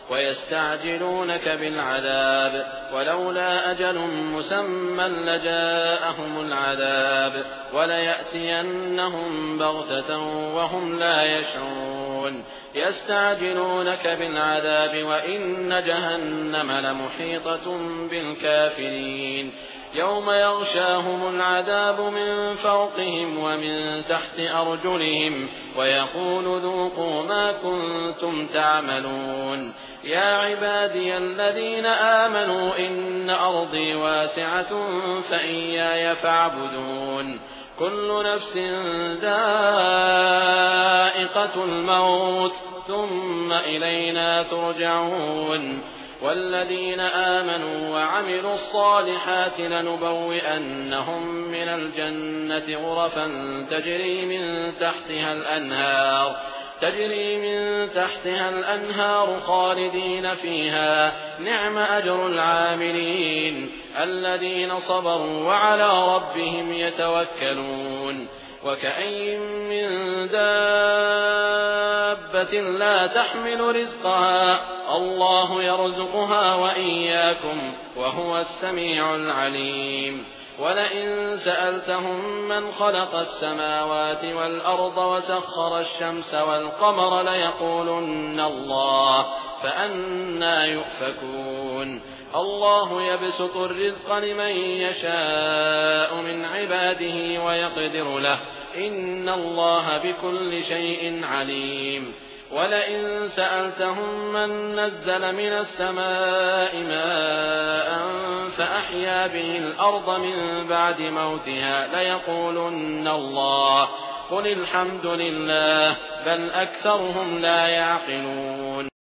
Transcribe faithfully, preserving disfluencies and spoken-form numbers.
ويستعجلونك بالعذاب ولولا أجل مسمى لجاءهم العذاب وليأتينهم بغتة وهم لا يشعرون يستعجلونك بالعذاب وإن جهنم لمحيطة بالكافرين يوم يغشاهم العذاب من فوقهم ومن تحت أرجلهم ويقول ذوقوا ما كنتم تعملون يا عبادي الذين آمنوا إن أرضي واسعة فإياي فاعبدون كل نفس ذائقة الموت ثم إلينا ترجعون والذين آمنوا وعملوا الصالحات لنبوئنهم من الجنة غرفا تجري من تحتها الأنهار تجري من تحتها الأنهار خالدين فيها نعم أجر العاملين الذين صبروا وعلى ربهم يتوكلون وكأين من دابة لا تحمل رزقها الله يرزقها وإياكم وهو السميع العليم ولئن سألتهم من خلق السماوات والأرض وسخر الشمس والقمر ليقولن الله فأنى يؤفكون الله يبسط الرزق لمن يشاء من عباده ويقدر له إن الله بكل شيء عليم ولئن سألتهم من نزل من السماء ماء فأحيا به الأرض من بعد موتها ليقولن الله قل الحمد لله بل أكثرهم لا يعقلون